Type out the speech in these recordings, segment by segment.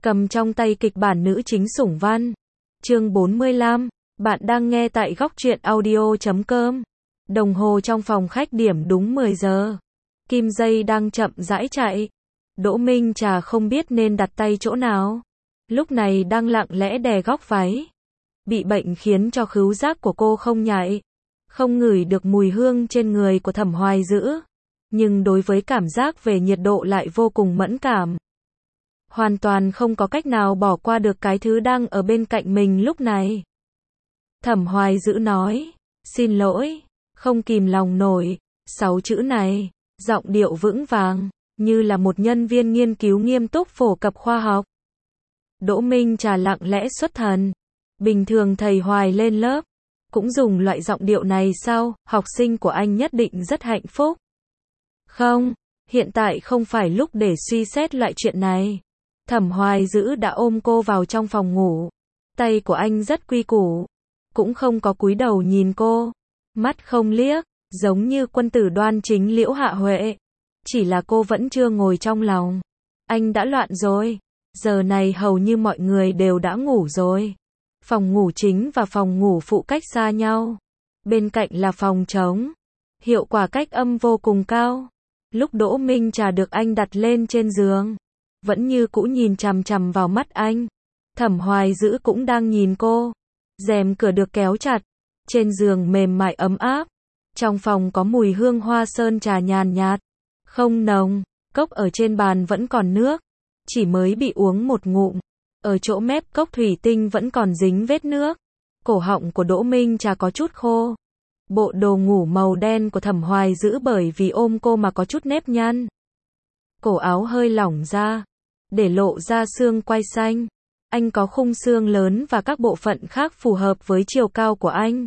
cầm trong tay kịch bản nữ chính sủng văn. Chương 45, bạn đang nghe tại góc truyện audio.com. Đồng hồ trong phòng khách điểm đúng 10 giờ. Kim dây đang chậm rãi chạy. Đỗ Minh Trà không biết nên đặt tay chỗ nào. Lúc này đang lặng lẽ đè góc váy. Bị bệnh khiến cho khứu giác của cô không nhạy. Không ngửi được mùi hương trên người của Thẩm Hoài Dữ. Nhưng đối với cảm giác về nhiệt độ lại vô cùng mẫn cảm. Hoàn toàn không có cách nào bỏ qua được cái thứ đang ở bên cạnh mình lúc này. Thẩm Hoài Dữ nói, xin lỗi, không kìm lòng nổi, 6 chữ này, giọng điệu vững vàng, như là một nhân viên nghiên cứu nghiêm túc phổ cập khoa học. Đỗ Minh Trà lặng lẽ xuất thần. Bình thường thầy Hoài lên lớp, cũng dùng loại giọng điệu này sao, học sinh của anh nhất định rất hạnh phúc. Không, hiện tại không phải lúc để suy xét loại chuyện này. Thẩm Hoài Dữ đã ôm cô vào trong phòng ngủ. Tay của anh rất quy củ, cũng không có cúi đầu nhìn cô, mắt không liếc, giống như quân tử đoan chính Liễu Hạ Huệ. Chỉ là cô vẫn chưa ngồi trong lòng. Anh đã loạn rồi. Giờ này hầu như mọi người đều đã ngủ rồi. Phòng ngủ chính và phòng ngủ phụ cách xa nhau. Bên cạnh là phòng trống. Hiệu quả cách âm vô cùng cao. Lúc Đỗ Minh Trà được anh đặt lên trên giường, vẫn như cũ nhìn chằm chằm vào mắt anh. Thẩm Hoài Dữ cũng đang nhìn cô. Rèm cửa được kéo chặt. Trên giường mềm mại ấm áp. Trong phòng có mùi hương hoa sơn trà nhàn nhạt. Không nồng. Cốc ở trên bàn vẫn còn nước. Chỉ mới bị uống một ngụm. Ở chỗ mép cốc thủy tinh vẫn còn dính vết nước. Cổ họng của Đỗ Minh Trà có chút khô. Bộ đồ ngủ màu đen của Thẩm Hoài Dữ bởi vì ôm cô mà có chút nếp nhăn. Cổ áo hơi lỏng ra, để lộ ra xương quai xanh. Anh có khung xương lớn và các bộ phận khác phù hợp với chiều cao của anh.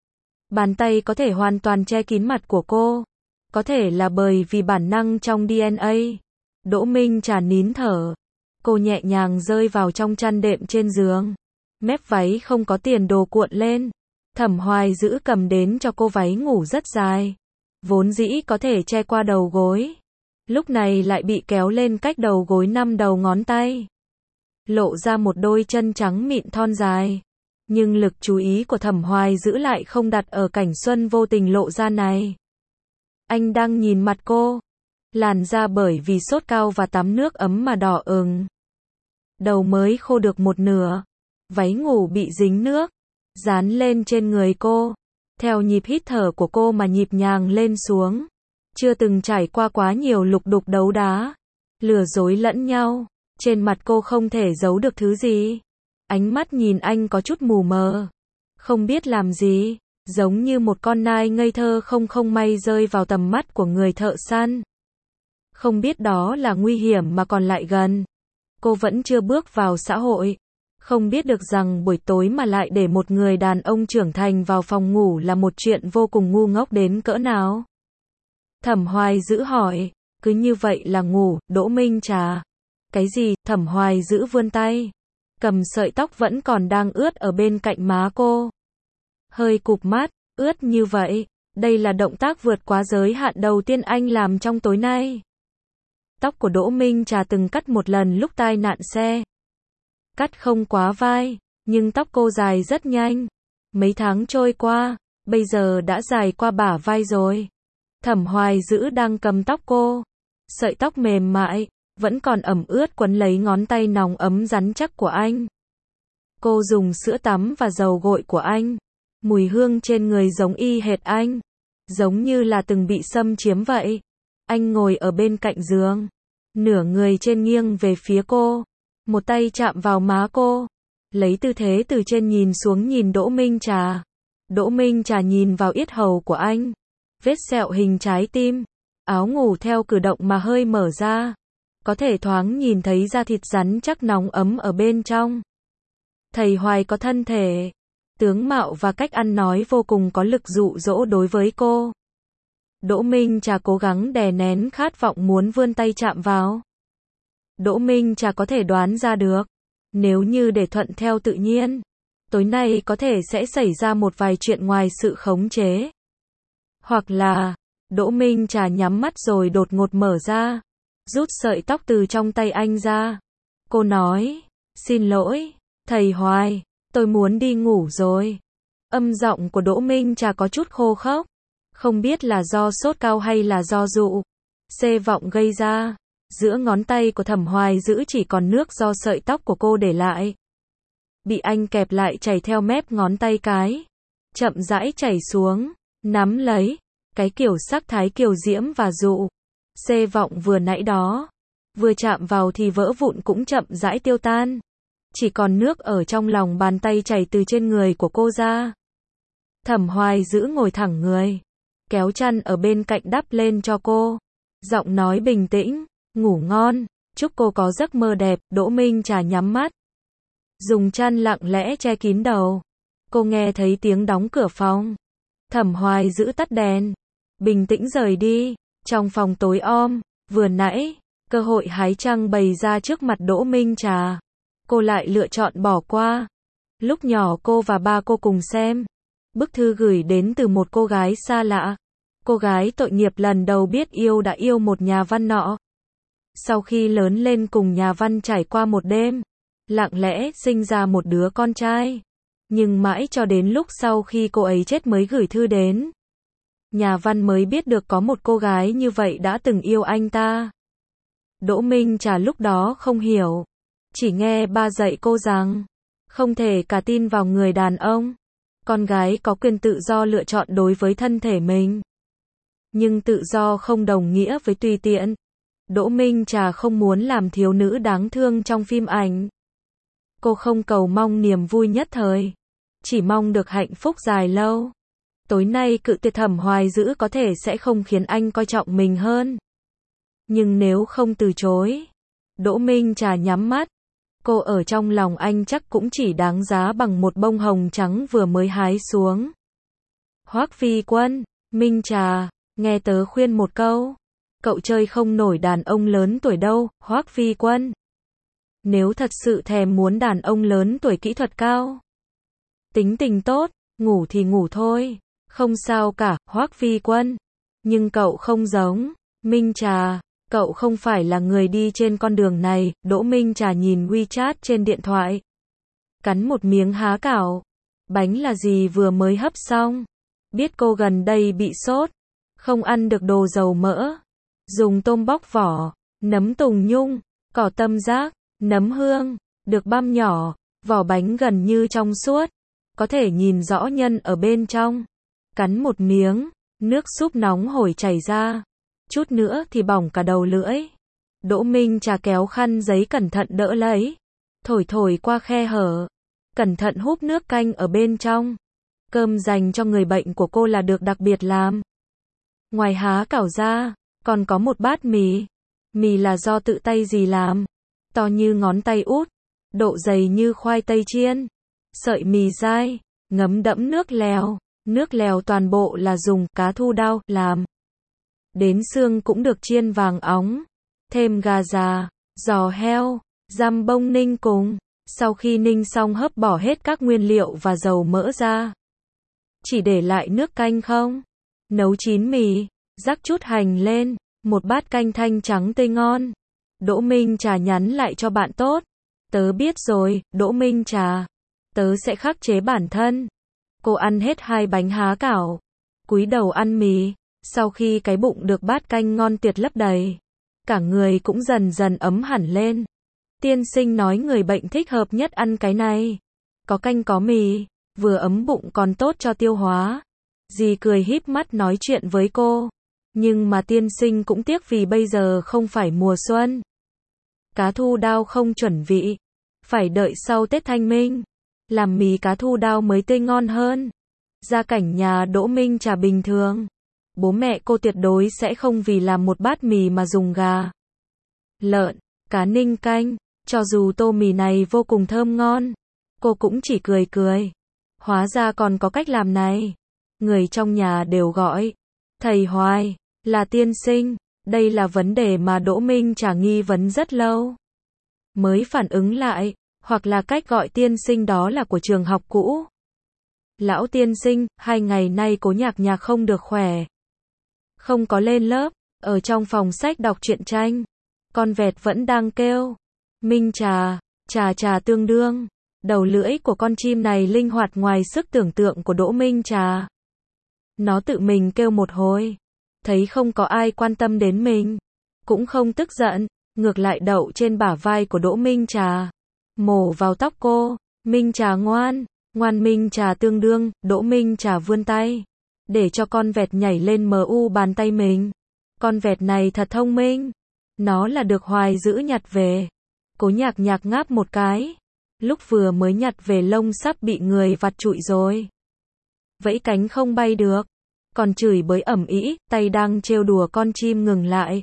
Bàn tay có thể hoàn toàn che kín mặt của cô. Có thể là bởi vì bản năng trong DNA. Đỗ Minh Trà nín thở. Cô nhẹ nhàng rơi vào trong chăn đệm trên giường. Mép váy không có tiền đồ cuộn lên. Thẩm Hoài Dữ cầm đến cho cô váy ngủ rất dài. Vốn dĩ có thể che qua đầu gối. Lúc này lại bị kéo lên cách đầu gối 5 đầu ngón tay. Lộ ra một đôi chân trắng mịn thon dài. Nhưng lực chú ý của Thẩm Hoài Dữ lại không đặt ở cảnh xuân vô tình lộ ra này. Anh đang nhìn mặt cô. Làn da bởi vì sốt cao và tắm nước ấm mà đỏ ửng. Đầu mới khô được một nửa. Váy ngủ bị dính nước. Dán lên trên người cô. Theo nhịp hít thở của cô mà nhịp nhàng lên xuống. Chưa từng trải qua quá nhiều lục đục đấu đá. Lừa dối lẫn nhau. Trên mặt cô không thể giấu được thứ gì. Ánh mắt nhìn anh có chút mù mờ. Không biết làm gì. Giống như một con nai ngây thơ không may rơi vào tầm mắt của người thợ săn. Không biết đó là nguy hiểm mà còn lại gần. Cô vẫn chưa bước vào xã hội. Không biết được rằng buổi tối mà lại để một người đàn ông trưởng thành vào phòng ngủ là một chuyện vô cùng ngu ngốc đến cỡ nào. Thẩm Hoài Dữ hỏi, cứ như vậy là ngủ, Đỗ Minh Trà. Cái gì? Thẩm Hoài Dữ vươn tay. Cầm sợi tóc vẫn còn đang ướt ở bên cạnh má cô. Hơi cụp mắt, ướt như vậy. Đây là động tác vượt quá giới hạn đầu tiên anh làm trong tối nay. Tóc của Đỗ Minh Trà từng cắt một lần lúc tai nạn xe. Cắt không quá vai, nhưng tóc cô dài rất nhanh. Mấy tháng trôi qua, bây giờ đã dài qua bả vai rồi. Thẩm Hoài Dữ đang cầm tóc cô. Sợi tóc mềm mại, vẫn còn ẩm ướt quấn lấy ngón tay nóng ấm rắn chắc của anh. Cô dùng sữa tắm và dầu gội của anh. Mùi hương trên người giống y hệt anh. Giống như là từng bị xâm chiếm vậy. Anh ngồi ở bên cạnh giường. Nửa người trên nghiêng về phía cô. Một tay chạm vào má cô. Lấy tư thế từ trên nhìn xuống nhìn Đỗ Minh Trà. Đỗ Minh Trà nhìn vào yết hầu của anh. Vết sẹo hình trái tim. Áo ngủ theo cử động mà hơi mở ra. Có thể thoáng nhìn thấy da thịt rắn chắc nóng ấm ở bên trong. Thầy Hoài có thân thể, tướng mạo và cách ăn nói vô cùng có lực dụ dỗ đối với cô. Đỗ Minh Trà cố gắng đè nén khát vọng muốn vươn tay chạm vào. Đỗ Minh Trà có thể đoán ra được. Nếu như để thuận theo tự nhiên, tối nay có thể sẽ xảy ra một vài chuyện ngoài sự khống chế. Hoặc là, Đỗ Minh Trà nhắm mắt rồi đột ngột mở ra. Rút sợi tóc từ trong tay anh ra. Cô nói, Xin lỗi, thầy Hoài, tôi muốn đi ngủ rồi. Âm giọng của Đỗ Minh Trà có chút khô khốc. Không biết là do sốt cao hay là do dụ xê vọng gây ra. Giữa ngón tay của Thẩm Hoài Dữ chỉ còn nước do sợi tóc của cô để lại. Bị anh kẹp lại chảy theo mép ngón tay cái. Chậm rãi chảy xuống, nắm lấy. Cái kiểu sắc thái kiều diễm và dụ xê vọng vừa nãy đó. Vừa chạm vào thì vỡ vụn cũng chậm rãi tiêu tan. Chỉ còn nước ở trong lòng bàn tay chảy từ trên người của cô ra. Thẩm Hoài Dữ ngồi thẳng người. Kéo chăn ở bên cạnh đắp lên cho cô. Giọng nói bình tĩnh, ngủ ngon, chúc cô có giấc mơ đẹp. Đỗ Minh Trà nhắm mắt. Dùng chăn lặng lẽ che kín đầu. Cô nghe thấy tiếng đóng cửa phòng. Thẩm Hoài Dữ tắt đèn. Bình tĩnh rời đi. Trong phòng tối om, vừa nãy, cơ hội hái trăng bày ra trước mặt Đỗ Minh Trà. Cô lại lựa chọn bỏ qua. Lúc nhỏ cô và ba cô cùng xem. Bức thư gửi đến từ một cô gái xa lạ. Cô gái tội nghiệp lần đầu biết yêu đã yêu một nhà văn nọ. Sau khi lớn lên cùng nhà văn trải qua một đêm, lặng lẽ sinh ra một đứa con trai. Nhưng mãi cho đến lúc sau khi cô ấy chết mới gửi thư đến. Nhà văn mới biết được có một cô gái như vậy đã từng yêu anh ta. Đỗ Minh Trà lúc đó không hiểu. Chỉ nghe ba dạy cô rằng, không thể cả tin vào người đàn ông. Con gái có quyền tự do lựa chọn đối với thân thể mình. Nhưng tự do không đồng nghĩa với tùy tiện. Đỗ Minh Trà không muốn làm thiếu nữ đáng thương trong phim ảnh. Cô không cầu mong niềm vui nhất thời. Chỉ mong được hạnh phúc dài lâu. Tối nay cự tuyệt Thẩm Hoài Dữ có thể sẽ không khiến anh coi trọng mình hơn. Nhưng nếu không từ chối, Đỗ Minh Trà nhắm mắt. Cô ở trong lòng anh chắc cũng chỉ đáng giá bằng một bông hồng trắng vừa mới hái xuống. Hoắc Phi Quân, Minh Trà, nghe tớ khuyên một câu. Cậu chơi không nổi đàn ông lớn tuổi đâu, Hoắc Phi Quân. Nếu thật sự thèm muốn đàn ông lớn tuổi kỹ thuật cao, tính tình tốt, ngủ thì ngủ thôi. Không sao cả, Hoắc Phi Quân. Nhưng cậu không giống Minh Trà. Cậu không phải là người đi trên con đường này. Đỗ Minh Trà nhìn WeChat trên điện thoại. Cắn một miếng há cảo. Bánh là gì vừa mới hấp xong. Biết cô gần đây bị sốt. Không ăn được đồ dầu mỡ. Dùng tôm bóc vỏ, nấm tùng nhung, cỏ tâm giác, nấm hương, được băm nhỏ. Vỏ bánh gần như trong suốt. Có thể nhìn rõ nhân ở bên trong. Cắn một miếng, nước súp nóng hổi chảy ra. Chút nữa thì bỏng cả đầu lưỡi. Đỗ Minh Trà kéo khăn giấy cẩn thận đỡ lấy. Thổi thổi qua khe hở. Cẩn thận húp nước canh ở bên trong. Cơm dành cho người bệnh của cô là được đặc biệt làm. Ngoài há cảo ra, còn có một bát mì. Mì là do tự tay dì làm. To như ngón tay út. Độ dày như khoai tây chiên. Sợi mì dai, ngấm đẫm nước lèo. Nước lèo toàn bộ là dùng cá thu đao làm. Đến xương cũng được chiên vàng óng. Thêm gà già, giò heo, dăm bông ninh cùng. Sau khi ninh xong hấp bỏ hết các nguyên liệu và dầu mỡ ra. Chỉ để lại nước canh không. Nấu chín mì, rắc chút hành lên. Một bát canh thanh trắng tươi ngon. Đỗ Minh Trà nhắn lại cho bạn tốt. Tớ biết rồi, Đỗ Minh Trà. Tớ sẽ khắc chế bản thân. Cô ăn hết 2 bánh há cảo. Cúi đầu ăn mì. Sau khi cái bụng được bát canh ngon tuyệt lấp đầy, cả người cũng dần dần ấm hẳn lên. Tiên sinh nói người bệnh thích hợp nhất ăn cái này. Có canh có mì, vừa ấm bụng còn tốt cho tiêu hóa. Dì cười híp mắt nói chuyện với cô. Nhưng mà tiên sinh cũng tiếc vì bây giờ không phải mùa xuân. Cá thu đao không chuẩn vị. Phải đợi sau Tết Thanh Minh. Làm mì cá thu đao mới tươi ngon hơn. Gia cảnh nhà Đỗ Minh Trà bình thường. Bố mẹ cô tuyệt đối sẽ không vì làm một bát mì mà dùng gà, lợn, cá ninh canh. Cho dù tô mì này vô cùng thơm ngon, cô cũng chỉ cười cười. Hóa ra còn có cách làm này. Người trong nhà đều gọi thầy Hoài là tiên sinh. Đây là vấn đề mà Đỗ Minh Trà nghi vấn rất lâu. Mới phản ứng lại, hoặc là cách gọi tiên sinh đó là của trường học cũ. Lão tiên sinh, 2 ngày nay Cố Nhạc Nhạc không được khỏe. Không có lên lớp, ở trong phòng sách đọc truyện tranh. Con vẹt vẫn đang kêu. Minh Trà, Chà chà tương đương. Đầu lưỡi của con chim này linh hoạt ngoài sức tưởng tượng của Đỗ Minh Trà. Nó tự mình kêu một hồi. Thấy không có ai quan tâm đến mình. Cũng không tức giận. Ngược lại đậu trên bả vai của Đỗ Minh Trà. Mổ vào tóc cô. Minh Trà ngoan. Ngoan Minh Trà tương đương. Đỗ Minh Trà vươn tay. Để cho con vẹt nhảy lên mu bàn tay mình. Con vẹt này thật thông minh. Nó là được Hoài Dữ nhặt về. Cố Nhạc Nhạc ngáp một cái. Lúc vừa mới nhặt về lông sắp bị người vặt trụi rồi. Vẫy cánh không bay được. Còn chửi bới ầm ĩ, tay đang trêu đùa con chim ngừng lại.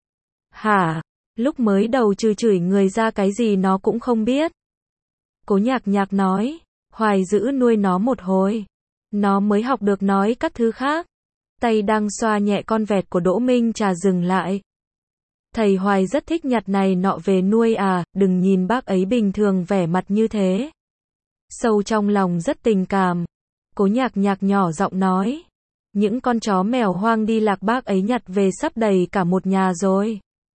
Hả? Lúc mới đầu chửi người ra cái gì nó cũng không biết. Cố Nhạc Nhạc nói, Hoài Dữ nuôi nó một hồi. Nó mới học được nói các thứ khác. Tay đang xoa nhẹ con vẹt của Đỗ Minh Trà dừng lại. Thầy Hoài rất thích nhặt này nọ về nuôi à, đừng nhìn bác ấy bình thường vẻ mặt như thế. Sâu trong lòng rất tình cảm. Cố Nhạc Nhạc nhỏ giọng nói. Những con chó mèo hoang đi lạc bác ấy nhặt về sắp đầy cả một nhà rồi.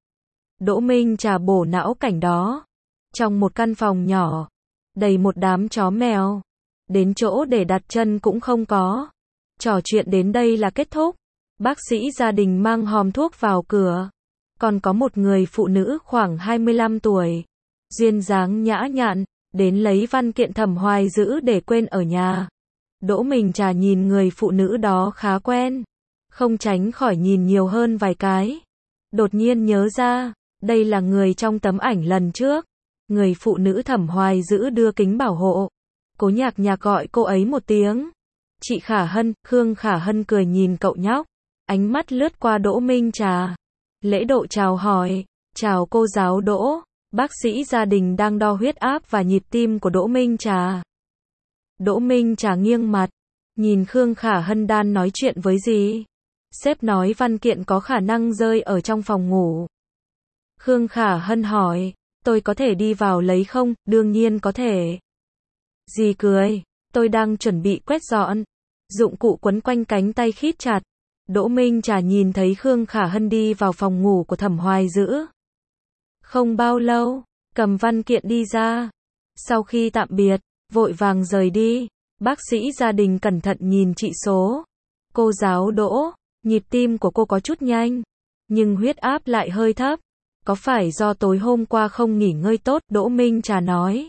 Đỗ Minh Trà bổ não cảnh đó. Trong một căn phòng nhỏ, đầy một đám chó mèo. Đến chỗ để đặt chân cũng không có. Trò chuyện đến đây là kết thúc. Bác sĩ gia đình mang hòm thuốc vào cửa. Còn có một người phụ nữ khoảng 25 tuổi. Duyên dáng nhã nhặn, đến lấy văn kiện Thẩm Hoài Dữ để quên ở nhà. Đỗ Minh Trà nhìn người phụ nữ đó khá quen. Không tránh khỏi nhìn nhiều hơn vài cái. Đột nhiên nhớ ra, đây là người trong tấm ảnh lần trước. Người phụ nữ Thẩm Hoài Dữ đưa kính bảo hộ. Cố Nhạc Nhạc gọi cô ấy một tiếng. Chị Khả Hân, Khương Khả Hân cười nhìn cậu nhóc. Ánh mắt lướt qua Đỗ Minh Trà. Lễ độ chào hỏi. Chào cô giáo Đỗ. Bác sĩ gia đình đang đo huyết áp và nhịp tim của Đỗ Minh Trà. Đỗ Minh Trà nghiêng mặt. Nhìn Khương Khả Hân đang nói chuyện với gì. Sếp nói văn kiện có khả năng rơi ở trong phòng ngủ. Khương Khả Hân hỏi. Tôi có thể đi vào lấy không? Đương nhiên có thể. Dì cười. Tôi đang chuẩn bị quét dọn. Dụng cụ quấn quanh cánh tay khít chặt. Đỗ Minh Trà nhìn thấy Khương Khả Hân đi vào phòng ngủ của Thẩm Hoài Dữ. Không bao lâu, cầm văn kiện đi ra. Sau khi tạm biệt, vội vàng rời đi. Bác sĩ gia đình cẩn thận nhìn trị số. Cô giáo Đỗ, nhịp tim của cô có chút nhanh, nhưng huyết áp lại hơi thấp. Có phải do tối hôm qua không nghỉ ngơi tốt? Đỗ Minh Trà nói.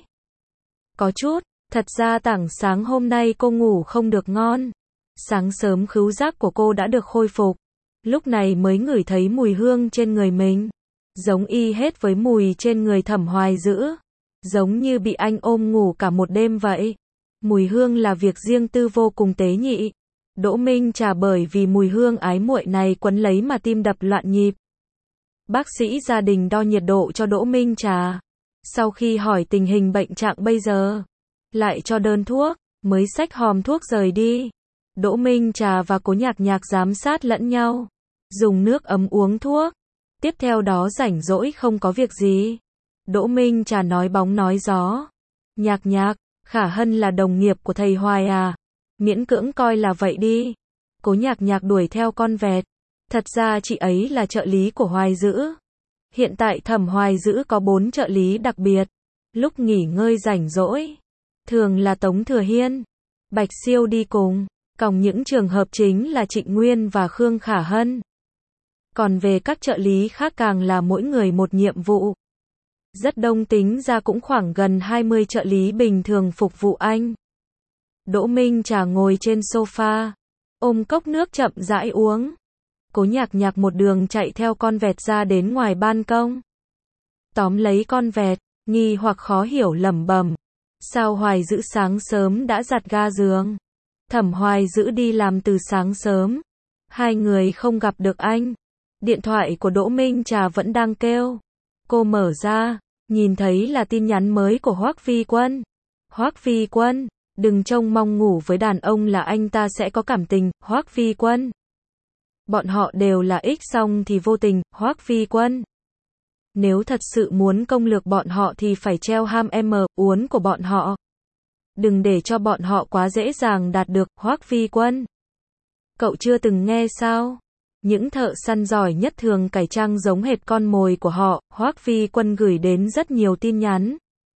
Có chút, thật ra tảng sáng hôm nay cô ngủ không được ngon. Sáng sớm khứu giác của cô đã được khôi phục. Lúc này mới ngửi thấy mùi hương trên người mình. Giống y hết với mùi trên người Thẩm Hoài Dữ. Giống như bị anh ôm ngủ cả một đêm vậy. Mùi hương là việc riêng tư vô cùng tế nhị. Đỗ Minh Trà bởi vì mùi hương ái muội này quấn lấy mà tim đập loạn nhịp. Bác sĩ gia đình đo nhiệt độ cho Đỗ Minh Trà. Sau khi hỏi tình hình bệnh trạng bây giờ, lại cho đơn thuốc, mới xách hòm thuốc rời đi. Đỗ Minh Trà và Cố Nhạc Nhạc giám sát lẫn nhau. Dùng nước ấm uống thuốc. Tiếp theo đó rảnh rỗi không có việc gì. Đỗ Minh Trà nói bóng nói gió. Nhạc Nhạc, Khả Hân là đồng nghiệp của thầy Hoài à? Miễn cưỡng coi là vậy đi. Cố Nhạc Nhạc đuổi theo con vẹt. Thật ra chị ấy là trợ lý của Hoài Dữ. Hiện tại Thẩm Hoài Dữ có 4 trợ lý đặc biệt. Lúc nghỉ ngơi rảnh rỗi, thường là Tống Thừa Hiên, Bạch Siêu đi cùng. Còn những trường hợp chính là Trịnh Nguyên và Khương Khả Hân. Còn về các trợ lý khác càng là mỗi người một nhiệm vụ. Rất đông, tính ra cũng khoảng gần 20 trợ lý bình thường phục vụ anh. Đỗ Minh Trà ngồi trên sofa, ôm cốc nước chậm rãi uống. Cố Nhạc Nhạc một đường chạy theo con vẹt ra đến ngoài ban công. Tóm lấy con vẹt, nghi hoặc khó hiểu lẩm bẩm. Sao Hoài Dữ sáng sớm đã giặt ga giường? Thẩm Hoài Dữ đi làm từ sáng sớm. 2 người không gặp được anh. Điện thoại của Đỗ Minh Trà vẫn đang kêu. Cô mở ra, nhìn thấy là tin nhắn mới của Hoắc Vi Quân. Hoắc Vi Quân, đừng trông mong ngủ với đàn ông là anh ta sẽ có cảm tình. Hoắc Vi Quân. Bọn họ đều là X xong thì vô tình. Hoắc Vi Quân. Nếu thật sự muốn công lược bọn họ thì phải treo ham uốn của bọn họ. Đừng để cho bọn họ quá dễ dàng đạt được. Hoắc Vi Quân. Cậu chưa từng nghe sao? Những thợ săn giỏi nhất thường cải trang giống hệt con mồi của họ. Hoắc Vi Quân gửi đến rất nhiều tin nhắn.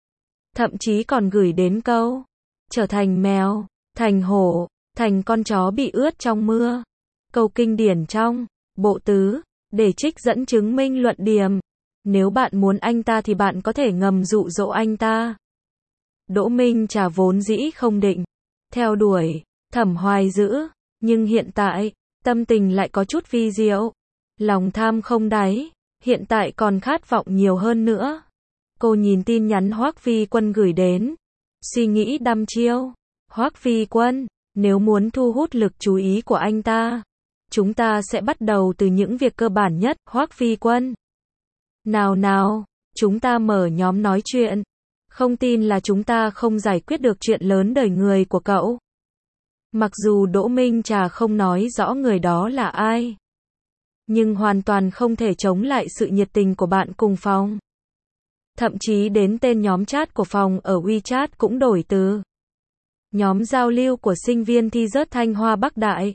Thậm chí còn gửi đến câu, trở thành mèo, thành hổ, thành con chó bị ướt trong mưa. Câu kinh điển trong bộ tứ, để trích dẫn chứng minh luận điểm. Nếu bạn muốn anh ta thì bạn có thể ngầm dụ dỗ anh ta. Đỗ Minh Trà vốn dĩ không định theo đuổi Thẩm Hoài Dữ, nhưng hiện tại, tâm tình lại có chút vi diệu. Lòng tham không đáy, hiện tại còn khát vọng nhiều hơn nữa. Cô nhìn tin nhắn Hoắc Vi Quân gửi đến, suy nghĩ đăm chiêu. Hoắc Vi Quân, nếu muốn thu hút lực chú ý của anh ta, chúng ta sẽ bắt đầu từ những việc cơ bản nhất. Hoắc Vi Quân, nào nào, chúng ta mở nhóm nói chuyện. Không tin là chúng ta không giải quyết được chuyện lớn đời người của cậu. Mặc dù Đỗ Minh Trà không nói rõ người đó là ai, nhưng hoàn toàn không thể chống lại sự nhiệt tình của bạn cùng phòng. Thậm chí đến tên nhóm chat của phòng ở WeChat cũng đổi từ nhóm giao lưu của sinh viên thi rớt Thanh Hoa Bắc Đại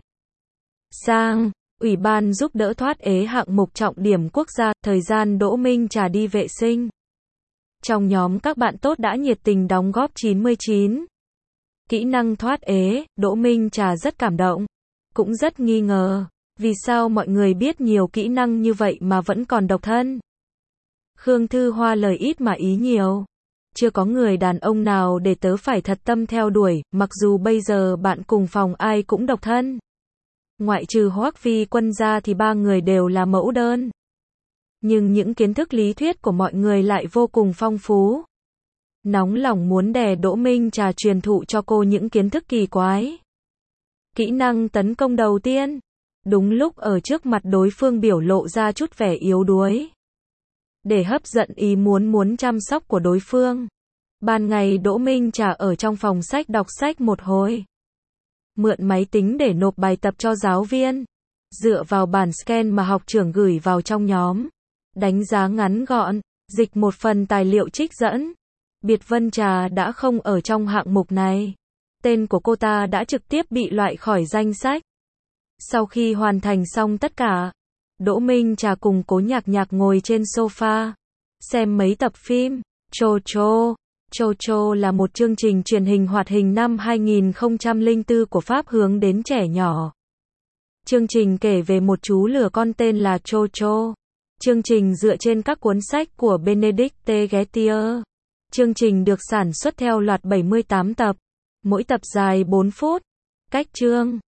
sang Ủy ban giúp đỡ thoát ế hạng mục trọng điểm quốc gia. Thời gian Đỗ Minh Trà đi vệ sinh, trong nhóm các bạn tốt đã nhiệt tình đóng góp 99 kỹ năng thoát ế. Đỗ Minh Trà rất cảm động, cũng rất nghi ngờ, vì sao mọi người biết nhiều kỹ năng như vậy mà vẫn còn độc thân. Khương Thư Hoa lời ít mà ý nhiều. Chưa có người đàn ông nào để tớ phải thật tâm theo đuổi, mặc dù bây giờ bạn cùng phòng ai cũng độc thân. Ngoại trừ Hoắc Vi Quân ra thì ba người đều là mẫu đơn. Nhưng những kiến thức lý thuyết của mọi người lại vô cùng phong phú. Nóng lòng muốn đè Đỗ Minh Trà truyền thụ cho cô những kiến thức kỳ quái. Kỹ năng tấn công đầu tiên. Đúng lúc ở trước mặt đối phương biểu lộ ra chút vẻ yếu đuối, để hấp dẫn ý muốn chăm sóc của đối phương. Ban ngày Đỗ Minh Trà ở trong phòng sách đọc sách một hồi. Mượn máy tính để nộp bài tập cho giáo viên. Dựa vào bản scan mà học trưởng gửi vào trong nhóm. Đánh giá ngắn gọn, dịch một phần tài liệu trích dẫn. Biệt Vân Trà đã không ở trong hạng mục này. Tên của cô ta đã trực tiếp bị loại khỏi danh sách. Sau khi hoàn thành xong tất cả, Đỗ Minh Trà cùng Cố Nhạc Nhạc ngồi trên sofa, xem mấy tập phim. Chocho. Chocho là một chương trình truyền hình hoạt hình năm 2004 của Pháp hướng đến trẻ nhỏ. Chương trình kể về một chú lừa con tên là Chocho. Chương trình dựa trên các cuốn sách của Benedicte Gettier. Chương trình được sản xuất theo loạt 78 tập, mỗi tập dài 4 phút. Cách chương